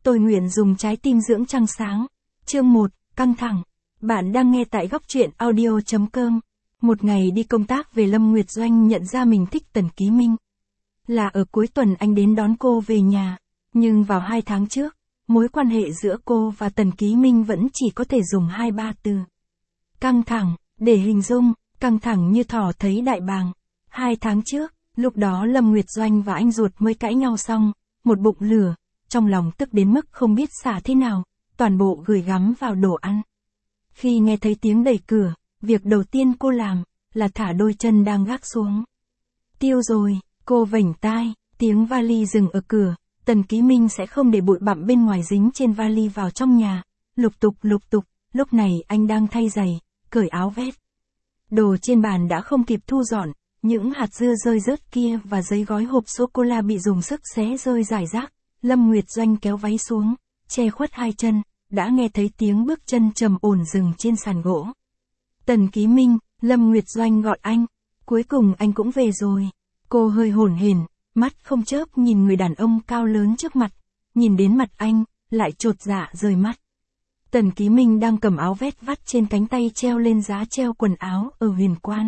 Tôi nguyện dùng trái tim dưỡng trăng sáng. Chương 1, căng thẳng. Bạn đang nghe tại góc truyện audio.com. Một ngày đi công tác về, Lâm Nguyệt Doanh nhận ra mình thích Tần Ký Minh. Là ở cuối tuần anh đến đón cô về nhà, nhưng vào 2 tháng trước, mối quan hệ giữa cô và Tần Ký Minh vẫn chỉ có thể dùng 2-3 từ. Căng thẳng, để hình dung, căng thẳng như thỏ thấy đại bàng. 2 tháng trước, lúc đó Lâm Nguyệt Doanh và anh ruột mới cãi nhau xong, một bụng lửa, trong lòng tức đến mức không biết xả thế nào, toàn bộ gửi gắm vào đồ ăn. Khi nghe thấy tiếng đẩy cửa, việc đầu tiên cô làm, là thả đôi chân đang gác xuống. Tiêu rồi, cô vểnh tai, tiếng vali dừng ở cửa, Tần Ký Minh sẽ không để bụi bặm bên ngoài dính trên vali vào trong nhà. Lục tục, lúc này anh đang thay giày, cởi áo vest. Đồ trên bàn đã không kịp thu dọn, những hạt dưa rơi rớt kia và giấy gói hộp sô-cô-la bị dùng sức xé rơi rải rác. Lâm Nguyệt Doanh kéo váy xuống, che khuất 2 chân, đã nghe thấy tiếng bước chân trầm ổn dừng trên sàn gỗ. Tần Ký Minh, Lâm Nguyệt Doanh gọi anh. Cuối cùng anh cũng về rồi. Cô hơi hổn hển, mắt không chớp nhìn người đàn ông cao lớn trước mặt. Nhìn đến mặt anh, lại chột dạ rời mắt. Tần Ký Minh đang cầm áo vest vắt trên cánh tay treo lên giá treo quần áo ở Huyền Quan.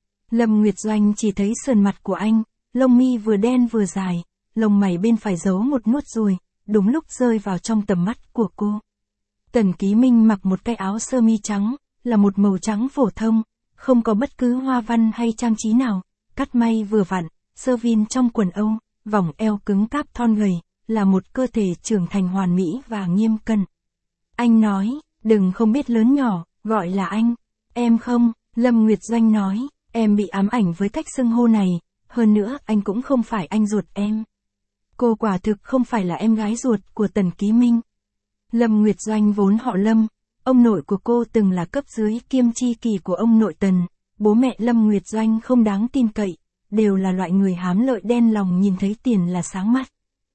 Lâm Nguyệt Doanh chỉ thấy sườn mặt của anh, lông mi vừa đen vừa dài, lông mày bên phải giấu một nốt ruồi, đúng lúc rơi vào trong tầm mắt của cô. Tần Ký Minh mặc một cái áo sơ mi trắng, là một màu trắng phổ thông, không có bất cứ hoa văn hay trang trí nào, cắt may vừa vặn, sơ vin trong quần âu, vòng eo cứng cáp thon gầy, là một cơ thể trưởng thành hoàn mỹ và nghiêm cân. Anh nói, đừng không biết lớn nhỏ, gọi là anh. Em không, Lâm Nguyệt Doanh nói, em bị ám ảnh với cách xưng hô này, hơn nữa anh cũng không phải anh ruột em. Cô quả thực không phải là em gái ruột của Tần Ký Minh. Lâm Nguyệt Doanh vốn họ Lâm, ông nội của cô từng là cấp dưới kiêm tri kỷ của ông nội Tần, bố mẹ Lâm Nguyệt Doanh không đáng tin cậy, đều là loại người hám lợi đen lòng nhìn thấy tiền là sáng mắt.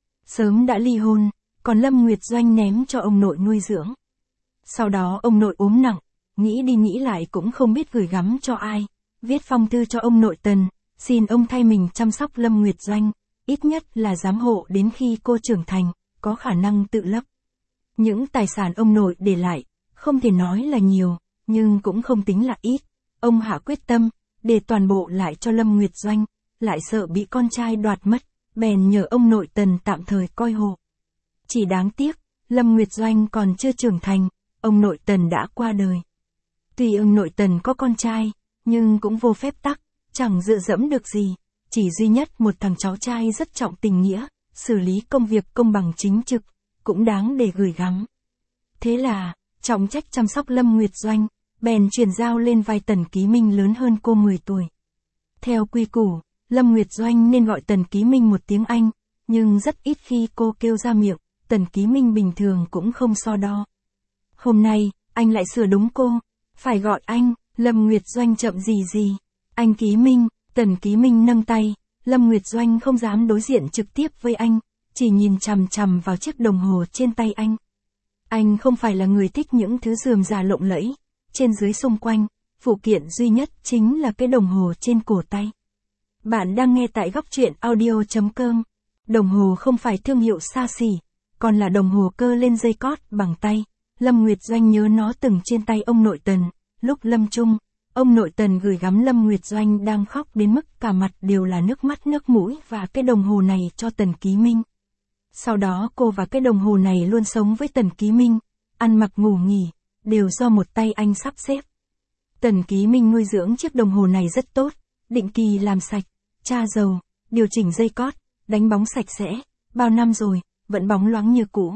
Sớm đã ly hôn, còn Lâm Nguyệt Doanh ném cho ông nội nuôi dưỡng. Sau đó ông nội ốm nặng, nghĩ đi nghĩ lại cũng không biết gửi gắm cho ai, viết phong thư cho ông nội Tần, xin ông thay mình chăm sóc Lâm Nguyệt Doanh, ít nhất là giám hộ đến khi cô trưởng thành, có khả năng tự lập. Những tài sản ông nội để lại, không thể nói là nhiều, nhưng cũng không tính là ít. Ông hạ quyết tâm, để toàn bộ lại cho Lâm Nguyệt Doanh, lại sợ bị con trai đoạt mất, bèn nhờ ông nội Tần tạm thời coi hộ. Chỉ đáng tiếc, Lâm Nguyệt Doanh còn chưa trưởng thành, ông nội Tần đã qua đời. Tuy ông nội Tần có con trai, nhưng cũng vô phép tắc, chẳng dựa dẫm được gì, chỉ duy nhất một thằng cháu trai rất trọng tình nghĩa, xử lý công việc công bằng chính trực, cũng đáng để gửi gắm. Thế là, trọng trách chăm sóc Lâm Nguyệt Doanh, bèn chuyển giao lên vai Tần Ký Minh lớn hơn cô 10 tuổi. Theo quy củ, Lâm Nguyệt Doanh nên gọi Tần Ký Minh một tiếng anh, nhưng rất ít khi cô kêu ra miệng, Tần Ký Minh bình thường cũng không so đo. Hôm nay, anh lại sửa đúng cô, phải gọi anh. Lâm Nguyệt Doanh chậm gì, anh Ký Minh. Tần Ký Minh nâng tay, Lâm Nguyệt Doanh không dám đối diện trực tiếp với anh, chỉ nhìn chằm chằm vào chiếc đồng hồ trên tay anh. Anh không phải là người thích những thứ rườm rà lộng lẫy, trên dưới xung quanh, phụ kiện duy nhất chính là cái đồng hồ trên cổ tay. Bạn đang nghe tại góc truyện audio.com. Đồng hồ không phải thương hiệu xa xỉ, còn là đồng hồ cơ lên dây cót bằng tay. Lâm Nguyệt Doanh nhớ nó từng trên tay ông nội Tần, lúc lâm chung. Ông nội Tần gửi gắm Lâm Nguyệt Doanh đang khóc đến mức cả mặt đều là nước mắt nước mũi và cái đồng hồ này cho Tần Ký Minh. Sau đó cô và cái đồng hồ này luôn sống với Tần Ký Minh, ăn mặc ngủ nghỉ, đều do một tay anh sắp xếp. Tần Ký Minh nuôi dưỡng chiếc đồng hồ này rất tốt, định kỳ làm sạch, tra dầu, điều chỉnh dây cót, đánh bóng sạch sẽ, bao năm rồi, vẫn bóng loáng như cũ.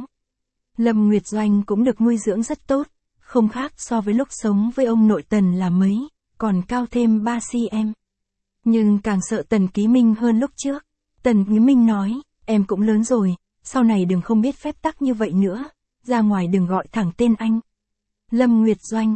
Lâm Nguyệt Doanh cũng được nuôi dưỡng rất tốt, không khác so với lúc sống với ông nội Tần là mấy, còn cao thêm 3 cm. Nhưng càng sợ Tần Ký Minh hơn lúc trước. Tần Ký Minh nói, em cũng lớn rồi, sau này đừng không biết phép tắc như vậy nữa, ra ngoài đừng gọi thẳng tên anh. Lâm Nguyệt Doanh,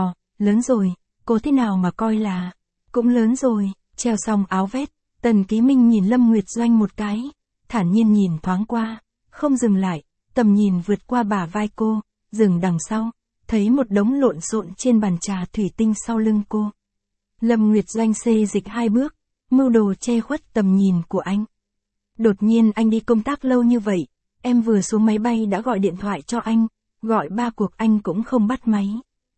lớn rồi, cô thế nào mà coi là, cũng lớn rồi. Treo xong áo vest, Tần Ký Minh nhìn Lâm Nguyệt Doanh một cái, thản nhiên nhìn thoáng qua, không dừng lại, tầm nhìn vượt qua bả vai cô, dừng đằng sau, thấy một đống lộn xộn trên bàn trà thủy tinh sau lưng cô. Lâm Nguyệt Doanh xê dịch 2 bước, mưu đồ che khuất tầm nhìn của anh. Đột nhiên anh đi công tác lâu như vậy, em vừa xuống máy bay đã gọi điện thoại cho anh, gọi 3 cuộc anh cũng không bắt máy.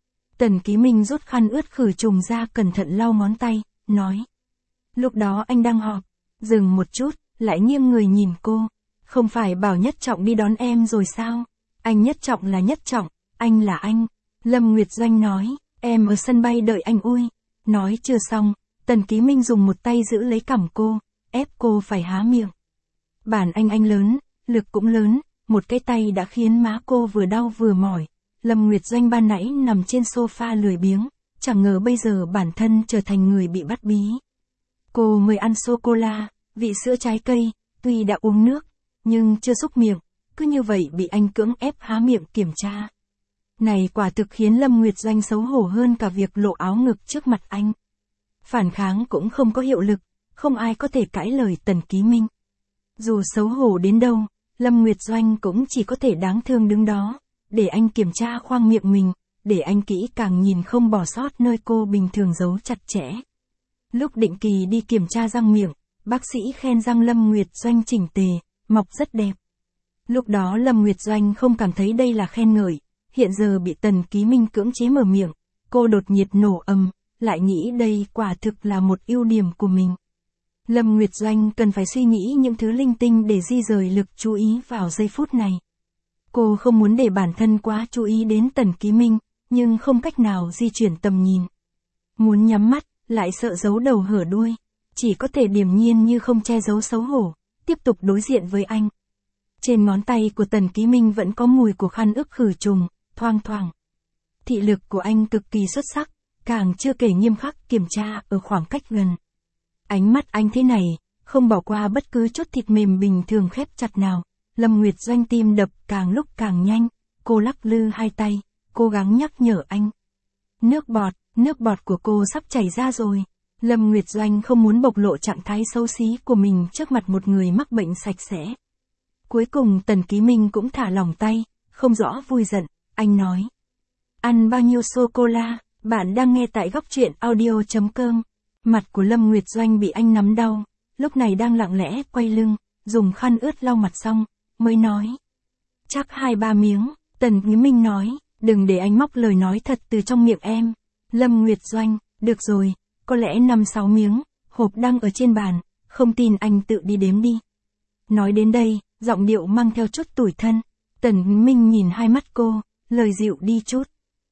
Tần Ký Minh rút khăn ướt khử trùng ra cẩn thận lau ngón tay, nói. Lúc đó anh đang họp, dừng một chút, lại nghiêng người nhìn cô. Không phải bảo Nhất Trọng đi đón em rồi sao? Anh Nhất Trọng là Nhất Trọng, anh là anh. Lâm Nguyệt Doanh nói, em ở sân bay đợi anh ui. Nói chưa xong, Tần Ký Minh dùng một tay giữ lấy cằm cô, ép cô phải há miệng. Bản anh lớn, lực cũng lớn, một cái tay đã khiến má cô vừa đau vừa mỏi. Lâm Nguyệt Doanh ban nãy nằm trên sofa lười biếng, chẳng ngờ bây giờ bản thân trở thành người bị bắt bí. Cô mới ăn sô-cô-la, vị sữa trái cây, tuy đã uống nước, nhưng chưa xúc miệng, cứ như vậy bị anh cưỡng ép há miệng kiểm tra. Này quả thực khiến Lâm Nguyệt Doanh xấu hổ hơn cả việc lộ áo ngực trước mặt anh. Phản kháng cũng không có hiệu lực, không ai có thể cãi lời Tần Ký Minh. Dù xấu hổ đến đâu, Lâm Nguyệt Doanh cũng chỉ có thể đáng thương đứng đó, để anh kiểm tra khoang miệng mình, để anh kỹ càng nhìn không bỏ sót nơi cô bình thường giấu chặt chẽ. Lúc định kỳ đi kiểm tra răng miệng, bác sĩ khen răng Lâm Nguyệt Doanh chỉnh tề, mọc rất đẹp. Lúc đó Lâm Nguyệt Doanh không cảm thấy đây là khen ngợi, hiện giờ bị Tần Ký Minh cưỡng chế mở miệng, cô đột nhiệt nổ ầm, lại nghĩ đây quả thực là một ưu điểm của mình. Lâm Nguyệt Doanh cần phải suy nghĩ những thứ linh tinh để di rời lực chú ý vào giây phút này. Cô không muốn để bản thân quá chú ý đến Tần Ký Minh, nhưng không cách nào di chuyển tầm nhìn. Muốn nhắm mắt, lại sợ giấu đầu hở đuôi, chỉ có thể điềm nhiên như không che giấu xấu hổ, tiếp tục đối diện với anh. Trên ngón tay của Tần Ký Minh vẫn có mùi của khăn ướt khử trùng, thoang thoảng. Thị lực của anh cực kỳ xuất sắc, càng chưa kể nghiêm khắc kiểm tra ở khoảng cách gần. Ánh mắt anh thế này, không bỏ qua bất cứ chút thịt mềm bình thường khép chặt nào. Lâm Nguyệt Doanh tim đập càng lúc càng nhanh, cô lắc lư hai tay, cố gắng nhắc nhở anh. Nước bọt của cô sắp chảy ra rồi. Lâm Nguyệt Doanh không muốn bộc lộ trạng thái xấu xí của mình trước mặt một người mắc bệnh sạch sẽ. Cuối cùng Tần Ký Minh cũng thả lỏng tay, không rõ vui giận, anh nói. Ăn bao nhiêu sô-cô-la, bạn đang nghe tại góc truyện audio.com. Mặt của Lâm Nguyệt Doanh bị anh nắm đau, lúc này đang lặng lẽ quay lưng, dùng khăn ướt lau mặt xong, mới nói. Chắc 2-3 miếng, Tần Ký Minh nói, đừng để anh móc lời nói thật từ trong miệng em. Lâm Nguyệt Doanh, được rồi, có lẽ 5-6 miếng, hộp đang ở trên bàn, không tin anh tự đi đếm đi. Nói đến đây, giọng điệu mang theo chút tủi thân, Tần Ký Minh nhìn hai mắt cô, lời dịu đi chút.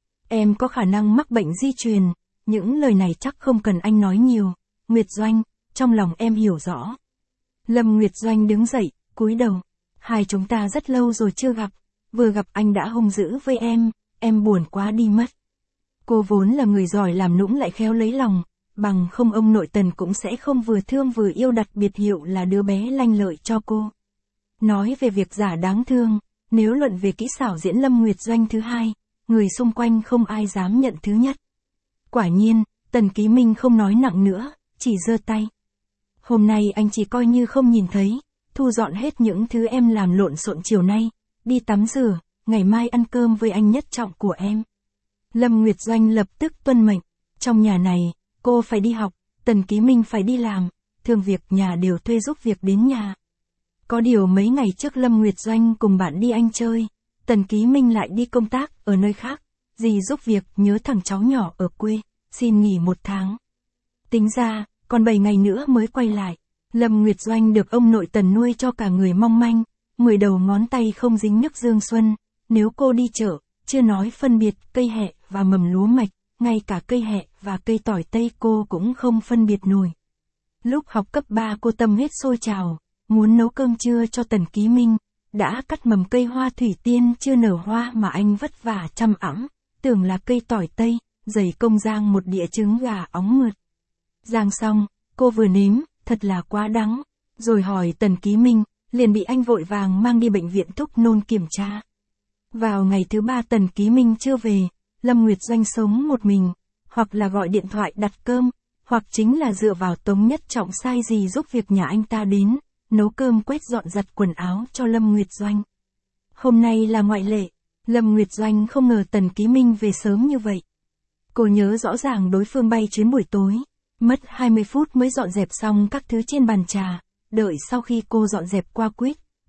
Em có khả năng mắc bệnh di truyền, những lời này chắc không cần anh nói nhiều, Nguyệt Doanh, trong lòng em hiểu rõ. Lâm Nguyệt Doanh đứng dậy, cúi đầu, hai chúng ta rất lâu rồi chưa gặp, vừa gặp anh đã hung dữ với em buồn quá đi mất. Cô vốn là người giỏi làm nũng lại khéo lấy lòng, bằng không ông nội Tần cũng sẽ không vừa thương vừa yêu đặt biệt hiệu là đứa bé lanh lợi cho cô. Nói về việc giả đáng thương, nếu luận về kỹ xảo diễn Lâm Nguyệt Doanh thứ hai, người xung quanh không ai dám nhận thứ nhất. Quả nhiên, Tần Ký Minh không nói nặng nữa, chỉ giơ tay. Hôm nay anh chỉ coi như không nhìn thấy, thu dọn hết những thứ em làm lộn xộn chiều nay, đi tắm rửa, ngày mai ăn cơm với anh Nhất Trọng của em. Lâm Nguyệt Doanh lập tức tuân mệnh, trong nhà này, cô phải đi học, Tần Ký Minh phải đi làm, thường việc nhà đều thuê giúp việc đến nhà. Có điều mấy ngày trước Lâm Nguyệt Doanh cùng bạn đi Anh chơi, Tần Ký Minh lại đi công tác ở nơi khác, dì giúp việc nhớ thằng cháu nhỏ ở quê, xin nghỉ 1 tháng. Tính ra, còn 7 ngày nữa mới quay lại. Lâm Nguyệt Doanh được ông nội Tần nuôi cho cả người mong manh, 10 đầu ngón tay không dính nước dương xuân, nếu cô đi chợ, chưa nói phân biệt cây hẹ và mầm lúa mạch, ngay cả cây hẹ và cây tỏi tây cô cũng không phân biệt nổi. Lúc học cấp 3 cô tâm huyết sôi trào, muốn nấu cơm trưa cho Tần Ký Minh, đã cắt mầm cây hoa thủy tiên chưa nở hoa mà anh vất vả chăm ẵm, tưởng là cây tỏi tây, dày công rang một đĩa trứng gà óng mượt. Rang xong, cô vừa nếm, thật là quá đắng, rồi hỏi Tần Ký Minh, liền bị anh vội vàng mang đi bệnh viện thuốc nôn kiểm tra. Vào ngày thứ 3 Tần Ký Minh chưa về, Lâm Nguyệt Doanh sống một mình, hoặc là gọi điện thoại đặt cơm, hoặc chính là dựa vào Tống Nhất Trọng sai gì giúp việc nhà anh ta đến, nấu cơm quét dọn giặt quần áo cho Lâm Nguyệt Doanh. Hôm nay là ngoại lệ, Lâm Nguyệt Doanh không ngờ Tần Ký Minh về sớm như vậy. Cô nhớ rõ ràng đối phương bay chuyến buổi tối, mất 20 phút mới dọn dẹp xong các thứ trên bàn trà, đợi sau khi cô dọn dẹp qua quýt,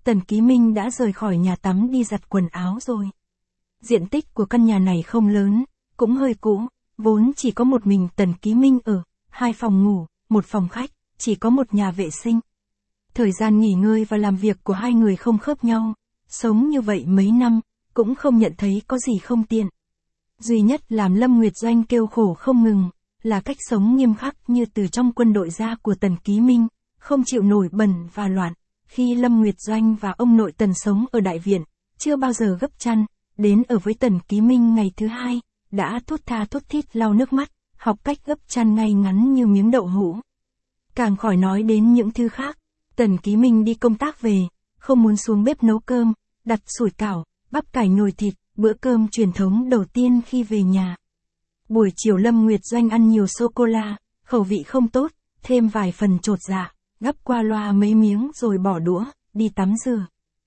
Tần Ký Minh đã rời khỏi nhà tắm đi giặt quần áo rồi. Diện tích của căn nhà này không lớn, cũng hơi cũ, vốn chỉ có một mình Tần Ký Minh ở, 2 phòng ngủ, 1 phòng khách, chỉ có một nhà vệ sinh. Thời gian nghỉ ngơi và làm việc của hai người không khớp nhau, sống như vậy mấy năm, cũng không nhận thấy có gì không tiện. Duy nhất làm Lâm Nguyệt Doanh kêu khổ không ngừng, là cách sống nghiêm khắc như từ trong quân đội ra của Tần Ký Minh, không chịu nổi bẩn và loạn. Khi Lâm Nguyệt Doanh và ông nội Tần sống ở đại viện, chưa bao giờ gấp chăn, đến ở với Tần Ký Minh ngày thứ 2, đã thút tha thút thít lau nước mắt, học cách gấp chăn ngay ngắn như miếng đậu hũ. Càng khỏi nói đến những thứ khác, Tần Ký Minh đi công tác về, không muốn xuống bếp nấu cơm, đặt sủi cảo, bắp cải nhồi thịt, bữa cơm truyền thống đầu tiên khi về nhà. Buổi chiều Lâm Nguyệt Doanh ăn nhiều sô-cô-la, khẩu vị không tốt, thêm vài phần chột dạ, gắp qua loa mấy miếng rồi bỏ đũa, đi tắm rửa.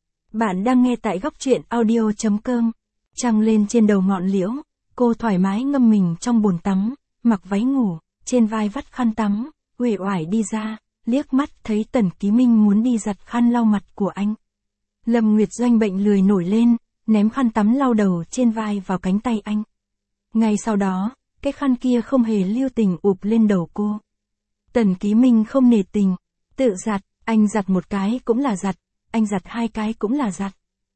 Bạn đang nghe tại góc truyện audio.com. Trăng lên trên đầu ngọn liễu, cô thoải mái ngâm mình trong bồn tắm, mặc váy ngủ, trên vai vắt khăn tắm, uể oải đi ra, liếc mắt thấy Tần Ký Minh muốn đi giặt khăn lau mặt của anh. Lâm Nguyệt Doanh bệnh lười nổi lên, ném khăn tắm lau đầu trên vai vào cánh tay anh. Ngay sau đó, cái khăn kia không hề lưu tình ụp lên đầu cô. Tần Ký Minh không nể tình, tự giặt, anh giặt một cái cũng là giặt, anh giặt 2 cái cũng là giặt.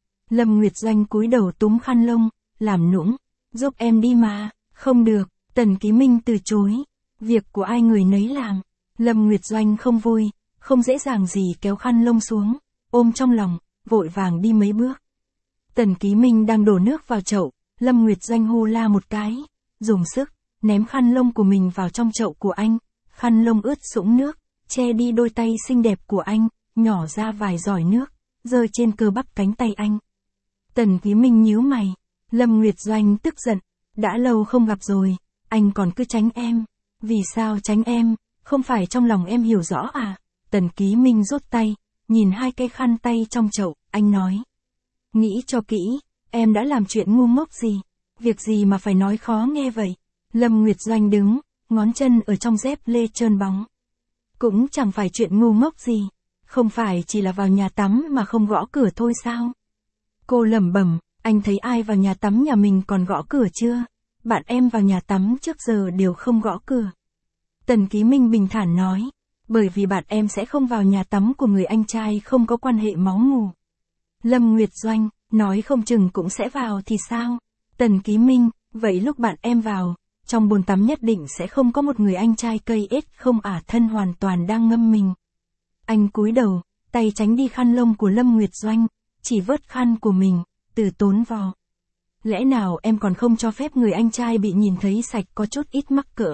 Lâm Nguyệt Doanh cúi đầu túm khăn lông, làm nũng, giúp em đi mà, không được, Tần Ký Minh từ chối, việc của ai người nấy làm. Lâm Nguyệt Doanh không vui, không dễ dàng gì kéo khăn lông xuống, ôm trong lòng, vội vàng đi mấy bước. Tần Ký Minh đang đổ nước vào chậu, Lâm Nguyệt Doanh hô la một cái, dùng sức, ném khăn lông của mình vào trong chậu của anh, khăn lông ướt sũng nước, che đi đôi tay xinh đẹp của anh, nhỏ ra vài giọt nước, rơi trên cơ bắp cánh tay anh. Tần Ký Minh nhíu mày, Lâm Nguyệt Doanh tức giận, đã lâu không gặp rồi, anh còn cứ tránh em, vì sao tránh em, không phải trong lòng em hiểu rõ à? Tần Ký Minh rút tay, nhìn 2 cái khăn tay trong chậu, anh nói. Nghĩ cho kỹ, em đã làm chuyện ngu ngốc gì? Việc gì mà phải nói khó nghe vậy? Lâm Nguyệt Doanh đứng, ngón chân ở trong dép lê trơn bóng. Cũng chẳng phải chuyện ngu ngốc gì, không phải chỉ là vào nhà tắm mà không gõ cửa thôi sao? Cô lẩm bẩm, anh thấy ai vào nhà tắm nhà mình còn gõ cửa chưa? Bạn em vào nhà tắm trước giờ đều không gõ cửa. Tần Ký Minh bình thản nói, bởi vì bạn em sẽ không vào nhà tắm của người anh trai không có quan hệ máu mủ. Lâm Nguyệt Doanh, nói không chừng cũng sẽ vào thì sao? Tần Ký Minh, vậy lúc bạn em vào, trong bồn tắm nhất định sẽ không có một người anh trai cây ếch không ả thân hoàn toàn đang ngâm mình. Anh cúi đầu, tay tránh đi khăn lông của Lâm Nguyệt Doanh, chỉ vớt khăn của mình, từ tốn vò. Lẽ nào em còn không cho phép người anh trai bị nhìn thấy sạch có chút ít mắc cỡ?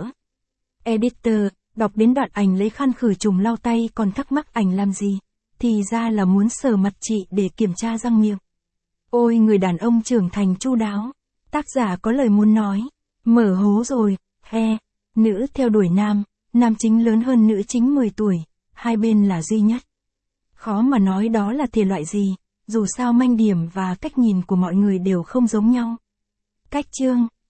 Editor, đọc đến đoạn ảnh lấy khăn khử trùng lau tay còn thắc mắc ảnh làm gì? Thì ra là muốn sờ mặt chị để kiểm tra răng miệng. Ôi người đàn ông trưởng thành chu đáo. Tác giả có lời muốn nói. Mở hố rồi, he. Nữ theo đuổi nam, nam chính lớn hơn nữ chính 10 tuổi, hai bên là duy nhất. Khó mà nói đó là thể loại gì, dù sao manh điểm và cách nhìn của mọi người đều không giống nhau. Cách chương